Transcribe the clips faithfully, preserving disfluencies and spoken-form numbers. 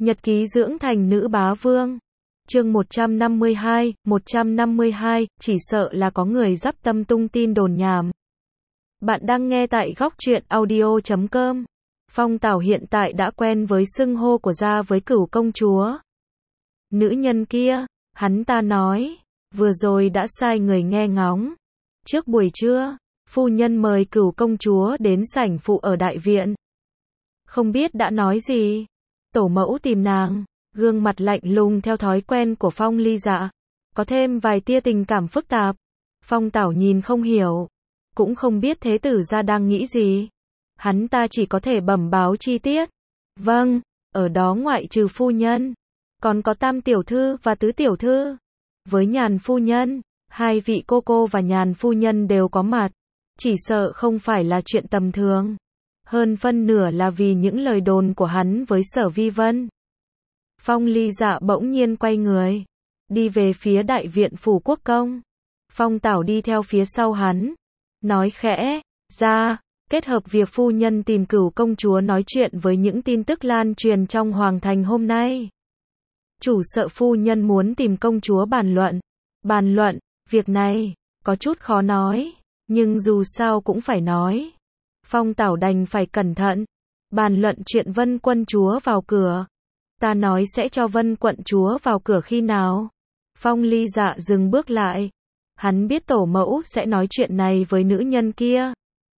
Nhật ký dưỡng thành nữ bá vương. Chương một trăm năm mươi hai, một trăm năm mươi hai, chỉ sợ là có người dắp tâm tung tin đồn nhảm. Bạn đang nghe tại góc truyện audio chấm com. Phong Tảo hiện tại đã quen với xưng hô của gia với Cửu công chúa. Nữ nhân kia, hắn ta nói, vừa rồi đã sai người nghe ngóng. Trước buổi trưa, phu nhân mời Cửu công chúa đến sảnh phụ ở đại viện. Không biết đã nói gì. Tổ mẫu tìm nàng, gương mặt lạnh lùng theo thói quen của Phong Ly Dạ, có thêm vài tia tình cảm phức tạp. Phong Tảo nhìn không hiểu, cũng không biết thế tử gia đang nghĩ gì. Hắn ta chỉ có thể bẩm báo chi tiết. Vâng, ở đó ngoại trừ phu nhân, còn có Tam tiểu thư và Tứ tiểu thư. Với Nhàn phu nhân, hai vị cô cô và Nhàn phu nhân đều có mặt. Chỉ sợ không phải là chuyện tầm thường. Hơn phân nửa là vì những lời đồn của hắn với Sở Vi Vân. Phong Ly Dạ bỗng nhiên quay người, đi về phía đại viện phủ quốc công. Phong Tảo đi theo phía sau hắn, nói khẽ, ra, kết hợp việc phu nhân tìm Cửu công chúa nói chuyện với những tin tức lan truyền trong hoàng thành hôm nay. Chủ sợ phu nhân muốn tìm công chúa bàn luận. Bàn luận, việc này, có chút khó nói, nhưng dù sao cũng phải nói. Phong Tảo đành phải cẩn thận. Bàn luận chuyện Vân quân chúa vào cửa. Ta nói sẽ cho Vân quận chúa vào cửa khi nào? Phong Ly Dạ dừng bước lại. Hắn biết tổ mẫu sẽ nói chuyện này với nữ nhân kia.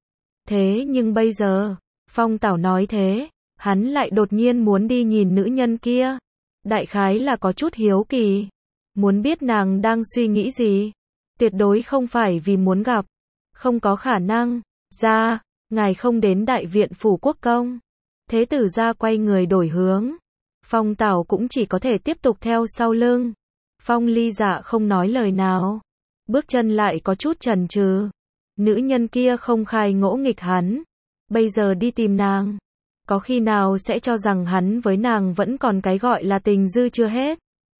Thế nhưng bây giờ, Phong Tảo nói thế, hắn lại đột nhiên muốn đi nhìn nữ nhân kia. Đại khái là có chút hiếu kỳ. Muốn biết nàng đang suy nghĩ gì. Tuyệt đối không phải vì muốn gặp. Không có khả năng. Ra, ngài không đến đại viện phủ quốc công. Thế tử gia quay người đổi hướng. Phong Tảo cũng chỉ có thể tiếp tục theo sau lưng. Phong Ly Dạ không nói lời nào. Bước chân lại có chút chần chừ. Nữ nhân kia không khai ngỗ nghịch hắn. Bây giờ đi tìm nàng. Có khi nào sẽ cho rằng hắn với nàng vẫn còn cái gọi là tình dư chưa hết.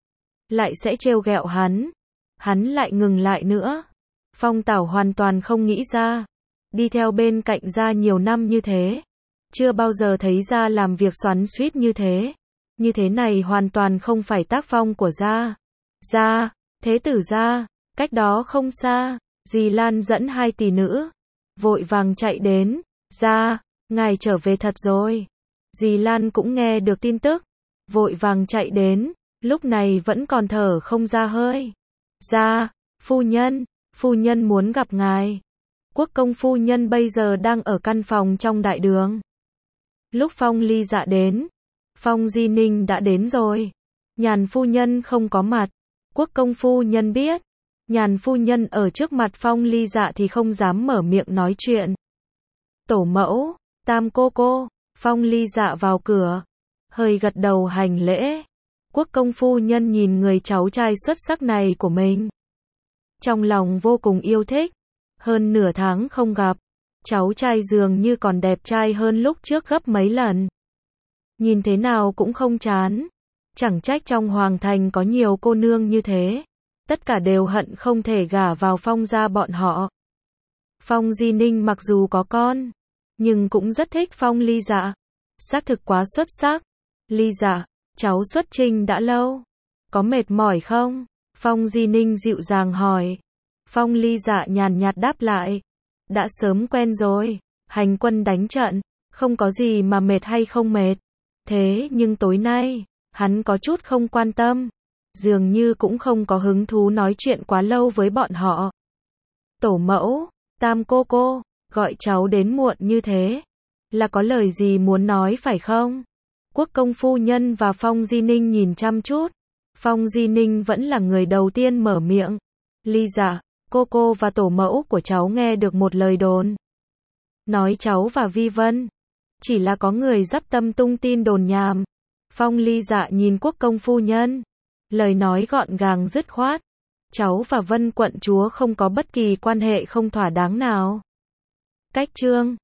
Lại sẽ trêu ghẹo hắn. Hắn lại ngừng lại nữa. Phong Tảo hoàn toàn không nghĩ ra. Đi theo bên cạnh gia nhiều năm như thế. Chưa bao giờ thấy gia làm việc xoắn xuýt như thế. Như thế này hoàn toàn không phải tác phong của gia. Gia, thế tử gia, cách đó không xa, dì Lan dẫn hai tỷ nữ. Vội vàng chạy đến. Gia, ngài trở về thật rồi. Dì Lan cũng nghe được tin tức. Vội vàng chạy đến, lúc này vẫn còn thở không ra hơi. Gia, phu nhân, phu nhân muốn gặp ngài. Quốc công phu nhân bây giờ đang ở căn phòng trong đại đường. Lúc Phong Ly Dạ đến, Phong Di Ninh đã đến rồi. Nhàn phu nhân không có mặt. Quốc công phu nhân biết. Nhàn phu nhân ở trước mặt Phong Ly Dạ thì không dám mở miệng nói chuyện. Tổ mẫu, Tam cô cô, Phong Ly Dạ vào cửa. Hơi gật đầu hành lễ. Quốc công phu nhân nhìn người cháu trai xuất sắc này của mình. Trong lòng vô cùng yêu thích. Hơn nửa tháng không gặp, cháu trai dường như còn đẹp trai hơn lúc trước gấp mấy lần. Nhìn thế nào cũng không chán. Chẳng trách trong hoàng thành có nhiều cô nương như thế. Tất cả đều hận không thể gả vào Phong gia bọn họ. Phong Di Ninh mặc dù có con, nhưng cũng rất thích Phong Ly Dạ. Xác thực quá xuất sắc. Ly Dạ, cháu xuất trinh đã lâu. Có mệt mỏi không? Phong Di Ninh dịu dàng hỏi. Phong Ly Dạ nhàn nhạt đáp lại. Đã sớm quen rồi. Hành quân đánh trận, không có gì mà mệt hay không mệt. Thế nhưng tối nay, hắn có chút không quan tâm. Dường như cũng không có hứng thú nói chuyện quá lâu với bọn họ. Tổ mẫu, Tam cô cô, gọi cháu đến muộn như thế. Là có lời gì muốn nói phải không? Quốc công phu nhân và Phong Di Ninh nhìn chăm chút. Phong Di Ninh vẫn là người đầu tiên mở miệng. Ly Dạ, cô cô và tổ mẫu của cháu nghe được một lời đồn. Nói cháu và Vi Vân. Chỉ là có người dắp tâm tung tin đồn nhảm. Phong Ly Dạ nhìn quốc công phu nhân. Lời nói gọn gàng dứt khoát. Cháu và Vân quận chúa không có bất kỳ quan hệ không thỏa đáng nào. Cách chương